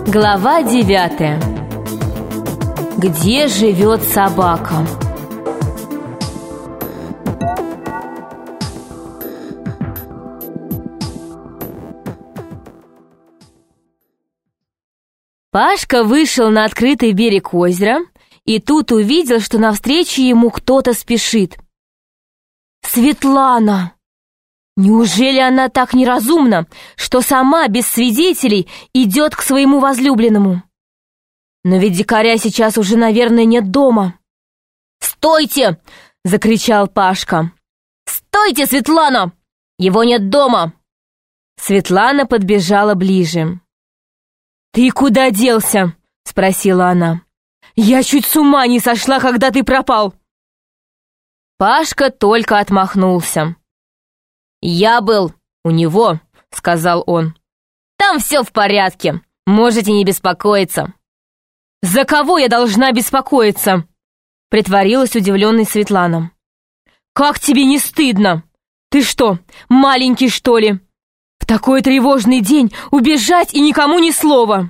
Глава 9. Где живет собака? Пашка вышел на открытый берег озера и тут увидел, что навстречу ему кто-то спешит. Светлана! Неужели она так неразумна, что сама без свидетелей идет к своему возлюбленному? Но ведь дикаря сейчас уже, наверное, нет дома. «Стойте!» — закричал Пашка. «Стойте, Светлана! Его нет дома!» Светлана подбежала ближе. «Ты куда делся?» — спросила она. «Я чуть с ума не сошла, когда ты пропал!» Пашка только отмахнулся. «Я был у него», — сказал он. «Там все в порядке, можете не беспокоиться». «За кого я должна беспокоиться?» — притворилась удивленной Светлана. «Как тебе не стыдно? Ты что, маленький, что ли? В такой тревожный день убежать и никому ни слова!»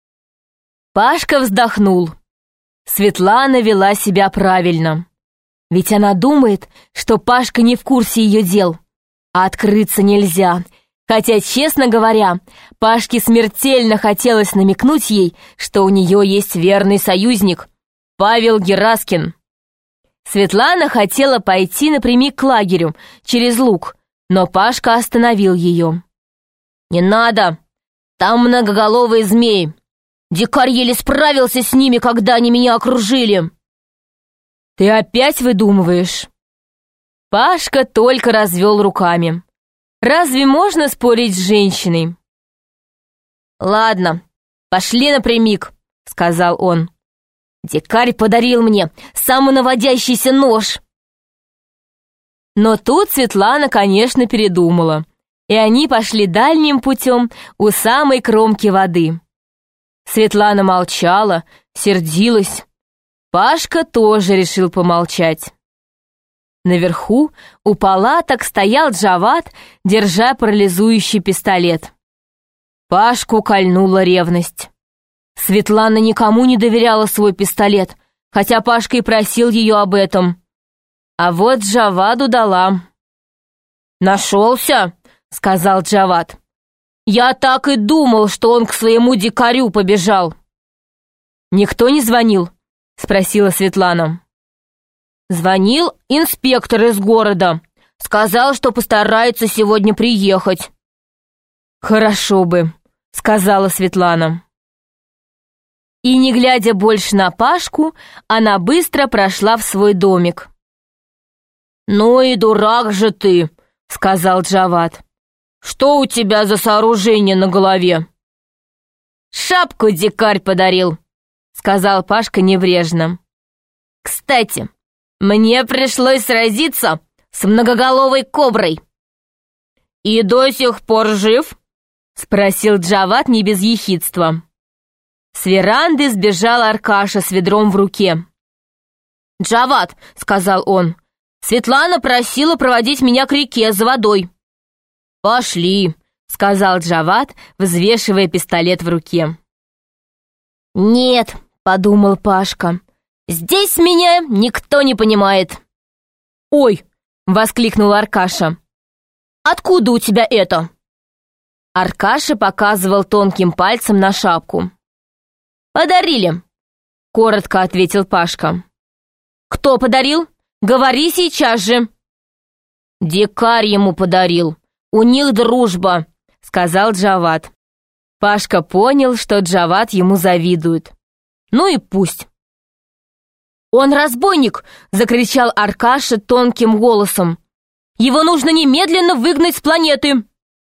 Пашка вздохнул. Светлана вела себя правильно. Ведь она думает, что Пашка не в курсе ее дел. А открыться нельзя. Хотя, честно говоря, Пашке смертельно хотелось намекнуть ей, что у нее есть верный союзник — Павел Гераскин. Светлана хотела пойти напрямик к лагерю, через луг, но Пашка остановил ее. «Не надо! Там многоголовые змеи. Дикарь еле справился с ними, когда они меня окружили». «Ты опять выдумываешь?» Пашка только развел руками. «Разве можно спорить с женщиной?» «Ладно, пошли напрямик», — сказал он. «Дикарь подарил мне самонаводящийся нож». Но тут Светлана, конечно, передумала, и они пошли дальним путем у самой кромки воды. Светлана молчала, сердилась. Пашка тоже решил помолчать. Наверху у палаток стоял Джават, держа парализующий пистолет. Пашку кольнула ревность. Светлана никому не доверяла свой пистолет, хотя Пашка и просил ее об этом. А вот Джаваду дала. «Нашелся?» — сказал Джават. «Я так и думал, что он к своему дикарю побежал». «Никто не звонил?» — спросила Светлана. «Звонил инспектор из города. Сказал, что постарается сегодня приехать». «Хорошо бы», — сказала Светлана. И, не глядя больше на Пашку, она быстро прошла в свой домик. «Ну и дурак же ты», — сказал Джават. «Что у тебя за сооружение на голове?» «Шапку дикарь подарил», — сказал Пашка небрежно. «Кстати, мне пришлось сразиться с многоголовой коброй». «И до сих пор жив?» — спросил Джават не без ехидства. С веранды сбежал Аркаша с ведром в руке. «Джават», — сказал он, — «Светлана просила проводить меня к реке за водой». «Пошли», — сказал Джават, взвешивая пистолет в руке. «Нет», — подумал Пашка, — «здесь меня никто не понимает». «Ой!» — воскликнул Аркаша. «Откуда у тебя это?» Аркаша показывал тонким пальцем на шапку. «Подарили», — коротко ответил Пашка. «Кто подарил? Говори сейчас же». «Дикарь ему подарил. У них дружба», — сказал Джават. Пашка понял, что Джават ему завидует. Ну и пусть. «Он разбойник!» — закричал Аркаша тонким голосом. «Его нужно немедленно выгнать с планеты!»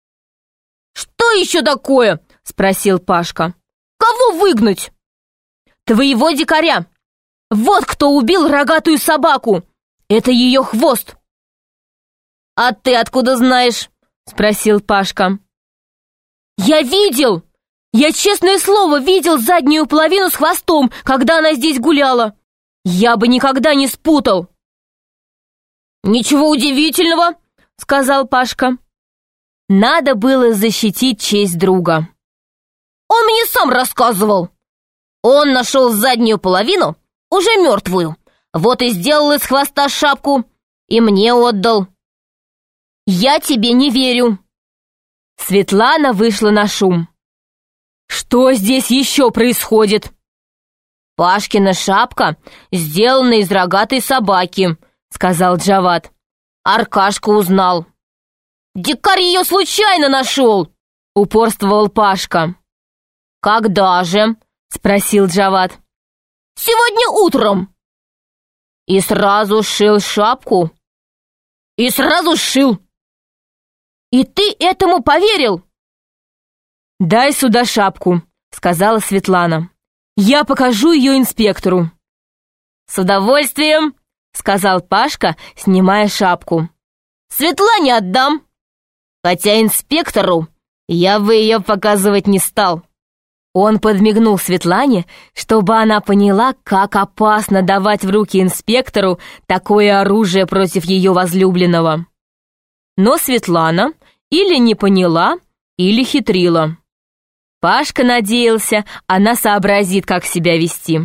«Что еще такое?» — спросил Пашка. «Кого выгнать?» «Твоего дикаря! Вот кто убил рогатую собаку! Это ее хвост!» «А ты откуда знаешь?» — спросил Пашка. «Я видел! Я, честное слово, видел заднюю половину с хвостом, когда она здесь гуляла! Я бы никогда не спутал!» «Ничего удивительного!» — сказал Пашка. Надо было защитить честь друга. «Он мне сам рассказывал. Он нашел заднюю половину, уже мертвую, вот и сделал из хвоста шапку и мне отдал. Я тебе не верю». Светлана вышла на шум. «Что здесь еще происходит?» «Пашкина шапка сделана из рогатой собаки», — сказал Джавад. «Аркашка узнал». «Дикарь ее случайно нашел», — упорствовал Пашка. «Когда же?» — спросил Джавад. «Сегодня утром». «И сразу сшил шапку?» «И сразу сшил». «И ты этому поверил?» «Дай сюда шапку», — сказала Светлана. «Я покажу ее инспектору». «С удовольствием», — сказал Пашка, снимая шапку. «Светлане отдам. Хотя инспектору я бы ее показывать не стал». Он подмигнул Светлане, чтобы она поняла, как опасно давать в руки инспектору такое оружие против ее возлюбленного. Но Светлана или не поняла, или хитрила. Пашка надеялся, она сообразит, как себя вести.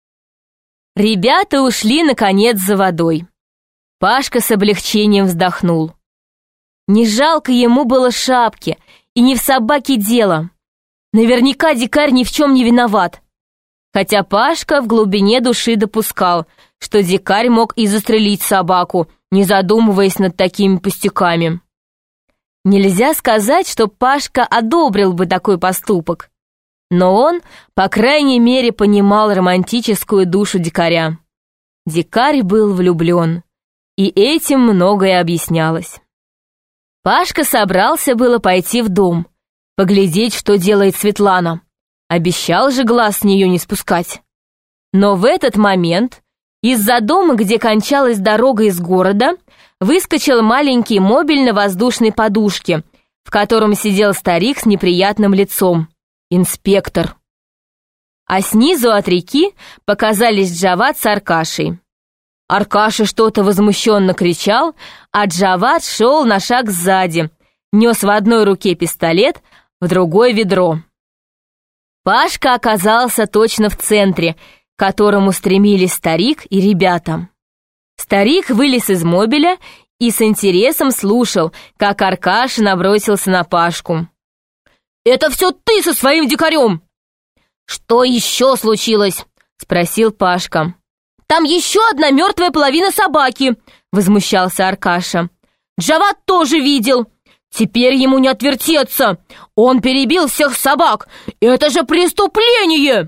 Ребята ушли, наконец, за водой. Пашка с облегчением вздохнул. Не жалко ему было шапки, и не в собаке дело. Наверняка дикарь ни в чем не виноват. Хотя Пашка в глубине души допускал, что дикарь мог и застрелить собаку, не задумываясь над такими пустяками. Нельзя сказать, что Пашка одобрил бы такой поступок. Но он, по крайней мере, понимал романтическую душу дикаря. Дикарь был влюблен, и этим многое объяснялось. Пашка собрался было пойти в дом, поглядеть, что делает Светлана. Обещал же глаз с нее не спускать. Но в этот момент из-за дома, где кончалась дорога из города, выскочил маленький мобиль на воздушной подушке, в котором сидел старик с неприятным лицом. Инспектор. А снизу от реки показались Джавад с Аркашей. Аркаша что-то возмущенно кричал, а Джавад шел на шаг сзади, нес в одной руке пистолет, в другой ведро. Пашка оказался точно в центре, к которому стремились старик и ребята. Старик вылез из мобиля и с интересом слушал, как Аркаша набросился на Пашку. «Это все ты со своим дикарем!» «Что еще случилось?» — спросил Пашка. «Там еще одна мертвая половина собаки!» — возмущался Аркаша. «Джавад тоже видел! Теперь ему не отвертеться! Он перебил всех собак! Это же преступление!»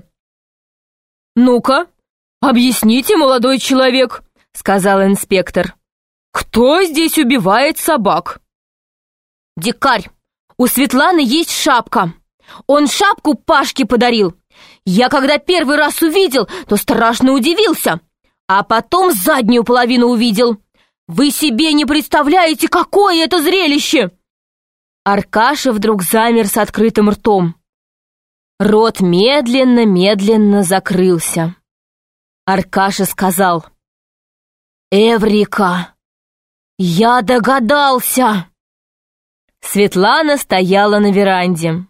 «Ну-ка, объясните, молодой человек!» — сказал инспектор. «Кто здесь убивает собак?» «Дикарь! У Светланы есть шапка. Он шапку Пашке подарил. Я когда первый раз увидел, то страшно удивился. А потом заднюю половину увидел. Вы себе не представляете, какое это зрелище!» Аркаша вдруг замер с открытым ртом. Рот медленно-медленно закрылся. Аркаша сказал: «Эврика! Я догадался!» Светлана стояла на веранде.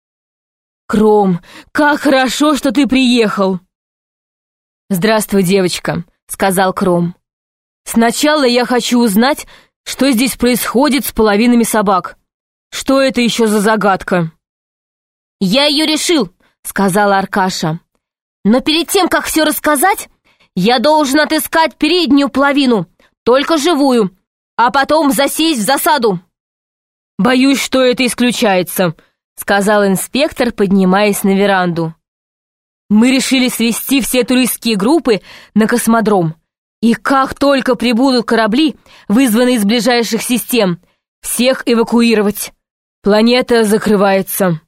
«Кром, как хорошо, что ты приехал!» «Здравствуй, девочка», — сказал Кром. «Сначала я хочу узнать, что здесь происходит с половинами собак. Что это еще за загадка?» «Я ее решил», — сказал Аркаша. «Но перед тем, как все рассказать, я должен отыскать переднюю половину, только живую, а потом засесть в засаду». «Боюсь, что это исключается», — сказал инспектор, поднимаясь на веранду. «Мы решили свести все туристские группы на космодром, и как только прибудут корабли, вызванные из ближайших систем, всех эвакуировать. Планета закрывается».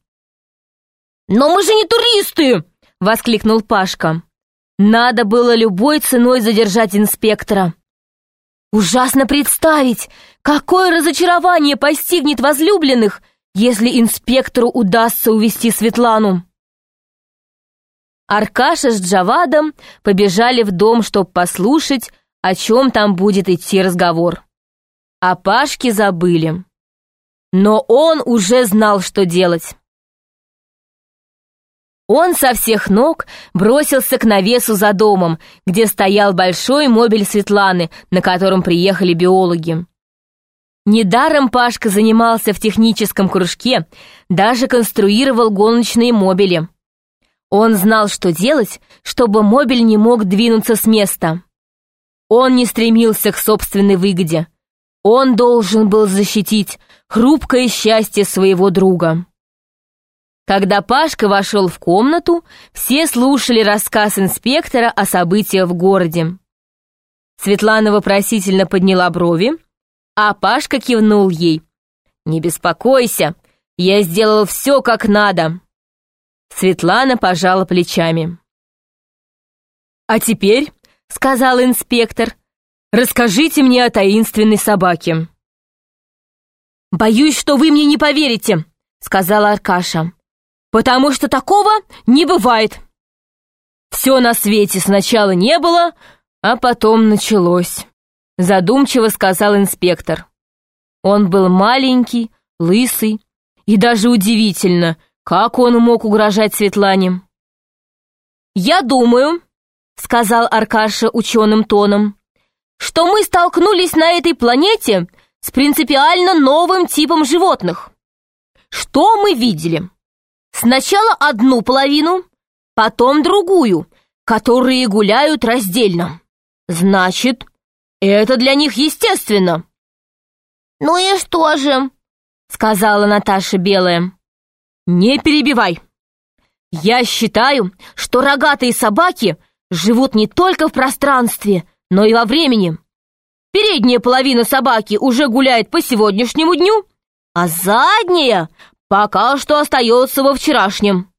«Но мы же не туристы!» — воскликнул Пашка. Надо было любой ценой задержать инспектора. Ужасно представить, какое разочарование постигнет возлюбленных, если инспектору удастся увести Светлану. Аркаша с Джавадом побежали в дом, чтобы послушать, о чем там будет идти разговор. О Пашке забыли. Но он уже знал, что делать. Он со всех ног бросился к навесу за домом, где стоял большой мобиль Светланы, на котором приехали биологи. Недаром Пашка занимался в техническом кружке, даже конструировал гоночные мобили. Он знал, что делать, чтобы мобиль не мог двинуться с места. Он не стремился к собственной выгоде. Он должен был защитить хрупкое счастье своего друга. Когда Пашка вошел в комнату, все слушали рассказ инспектора о событиях в городе. Светлана вопросительно подняла брови, а Пашка кивнул ей. «Не беспокойся, я сделал все как надо». Светлана пожала плечами. «А теперь, — сказал инспектор, — расскажите мне о таинственной собаке». «Боюсь, что вы мне не поверите, — сказала Аркаша, — потому что такого не бывает. Все на свете сначала не было, а потом началось», — задумчиво сказал инспектор. Он был маленький, лысый, и даже удивительно, как он мог угрожать Светлане. «Я думаю, — сказал Аркаша ученым тоном, — что мы столкнулись на этой планете с принципиально новым типом животных. Что мы видели? Сначала одну половину, потом другую, которые гуляют раздельно. Значит, это для них естественно». «Ну и что же?» — сказала Наташа Белая. «Не перебивай. Я считаю, что рогатые собаки живут не только в пространстве, но и во времени. Передняя половина собаки уже гуляет по сегодняшнему дню, а задняя пока что остается во вчерашнем».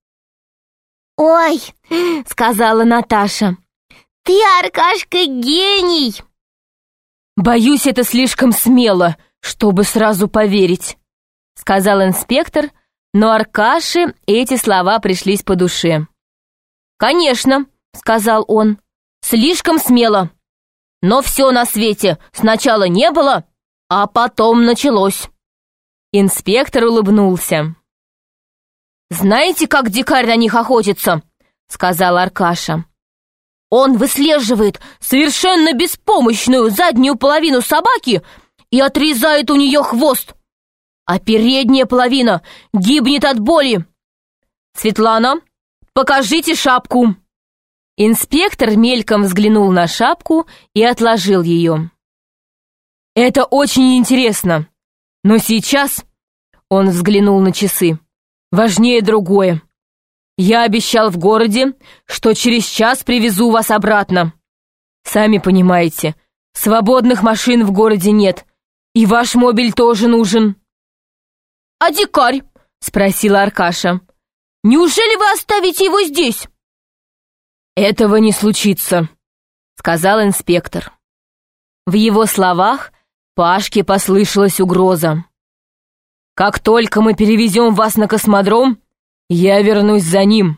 «Ой, — сказала Наташа, — ты, Аркашка, гений!» «Боюсь, это слишком смело, чтобы сразу поверить», — сказал инспектор, но Аркаше эти слова пришлись по душе. «Конечно, — сказал он, — слишком смело. Но все на свете сначала не было, а потом началось». Инспектор улыбнулся. «Знаете, как дикарь на них охотится?» — сказал Аркаша. «Он выслеживает совершенно беспомощную заднюю половину собаки и отрезает у нее хвост, а передняя половина гибнет от боли. Светлана, покажите шапку». Инспектор мельком взглянул на шапку и отложил ее. «Это очень интересно, но сейчас...» Он взглянул на часы. «Важнее другое. Я обещал в городе, что через час привезу вас обратно. Сами понимаете, свободных машин в городе нет, и ваш мобиль тоже нужен». «А дикарь?» — спросила Аркаша. «Неужели вы оставите его здесь?» «Этого не случится», — сказал инспектор. В его словах Пашке послышалась угроза. «Как только мы перевезем вас на космодром, я вернусь за ним».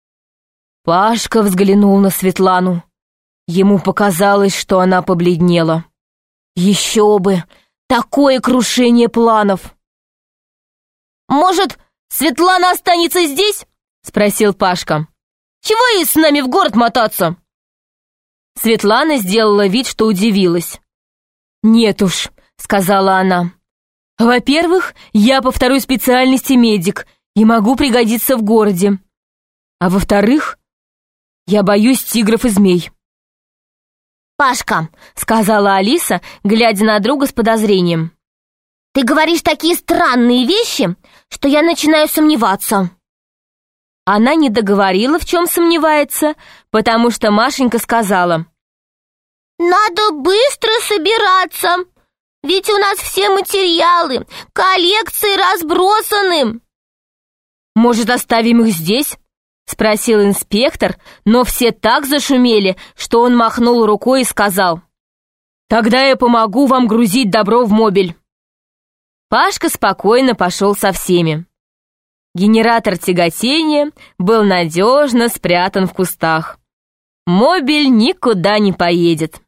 Пашка взглянул на Светлану. Ему показалось, что она побледнела. Еще бы! Такое крушение планов! «Может, Светлана останется здесь?» — спросил Пашка. «Чего ей с нами в город мотаться?» Светлана сделала вид, что удивилась. «Нет уж», — сказала она. «Во-первых, я по второй специальности медик и могу пригодиться в городе. А во-вторых, я боюсь тигров и змей». «Пашка, — сказала Алиса, глядя на друга с подозрением, — ты говоришь такие странные вещи, что я начинаю сомневаться». Она не договорила, в чем сомневается, потому что Машенька сказала: «Надо быстро собираться, ведь у нас все материалы, коллекции разбросаны». «Может, оставим их здесь?» — спросил инспектор, но все так зашумели, что он махнул рукой и сказал: «Тогда я помогу вам грузить добро в мобиль». Пашка спокойно пошел со всеми. Генератор тяготения был надежно спрятан в кустах. Мобиль никуда не поедет.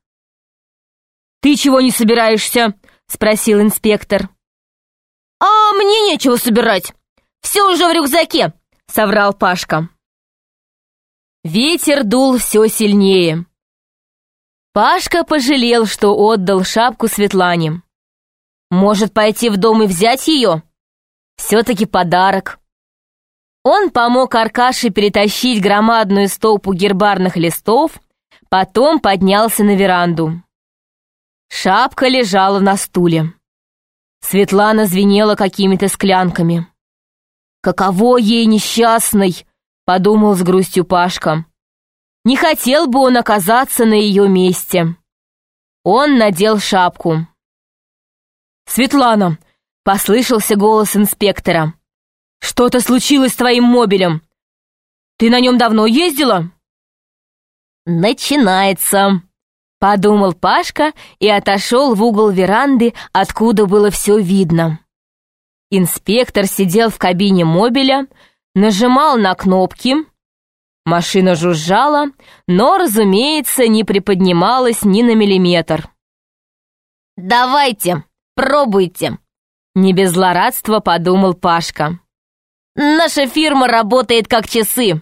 «Ты чего не собираешься?» — спросил инспектор. «А мне нечего собирать. Все уже в рюкзаке», — соврал Пашка. Ветер дул все сильнее. Пашка пожалел, что отдал шапку Светлане. Может, пойти в дом и взять ее? Все-таки подарок. Он помог Аркаше перетащить громадную стопу гербарных листов, потом поднялся на веранду. Шапка лежала на стуле. Светлана звенела какими-то склянками. «Каково ей, несчастной!» — подумал с грустью Пашка. Не хотел бы он оказаться на ее месте. Он надел шапку. «Светлана!» — послышался голос инспектора. «Что-то случилось с твоим мобилем. Ты на нем давно ездила?» «Начинается», — подумал Пашка и отошел в угол веранды, откуда было все видно. Инспектор сидел в кабине мобиля, нажимал на кнопки. Машина жужжала, но, разумеется, не приподнималась ни на миллиметр. «Давайте, пробуйте», — не без злорадства подумал Пашка. «Наша фирма работает как часы».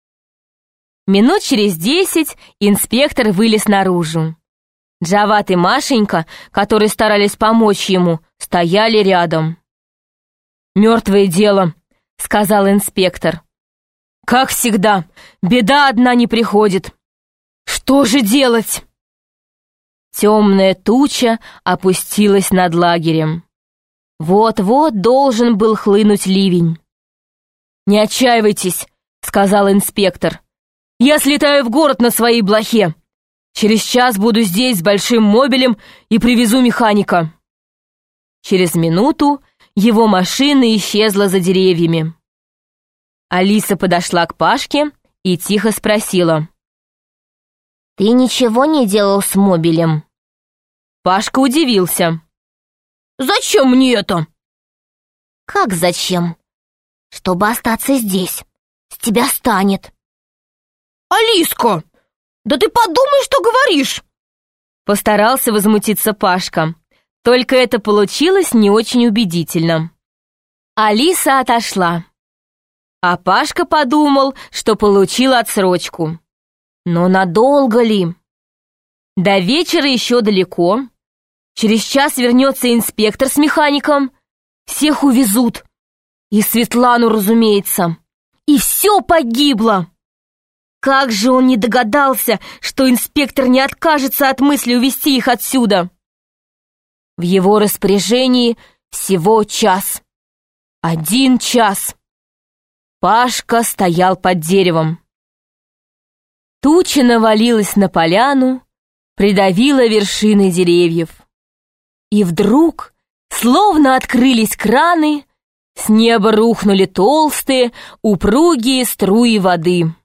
Минут через 10 инспектор вылез наружу. Джават и Машенька, которые старались помочь ему, стояли рядом. «Мертвое дело», — сказал инспектор. «Как всегда, беда одна не приходит. Что же делать?» Темная туча опустилась над лагерем. Вот-вот должен был хлынуть ливень. «Не отчаивайтесь», — сказал инспектор. «Я слетаю в город на своей блохе. Через час буду здесь с большим мобилем и привезу механика». Через минуту его машина исчезла за деревьями. Алиса подошла к Пашке и тихо спросила. «Ты ничего не делал с мобилем?» Пашка удивился. «Зачем мне это?» «Как зачем? Чтобы остаться здесь. С тебя станет». «Алиска, да ты подумай, что говоришь!» Постарался возмутиться Пашка. Только это получилось не очень убедительно. Алиса отошла. А Пашка подумал, что получил отсрочку. Но надолго ли? До вечера еще далеко. Через час вернется инспектор с механиком. Всех увезут. И Светлану, разумеется. И все погибло. Как же он не догадался, что инспектор не откажется от мысли увезти их отсюда? В его распоряжении всего час. 1 час. Пашка стоял под деревом. Туча навалилась на поляну, придавила вершины деревьев. И вдруг, словно открылись краны, с неба рухнули толстые, упругие струи воды.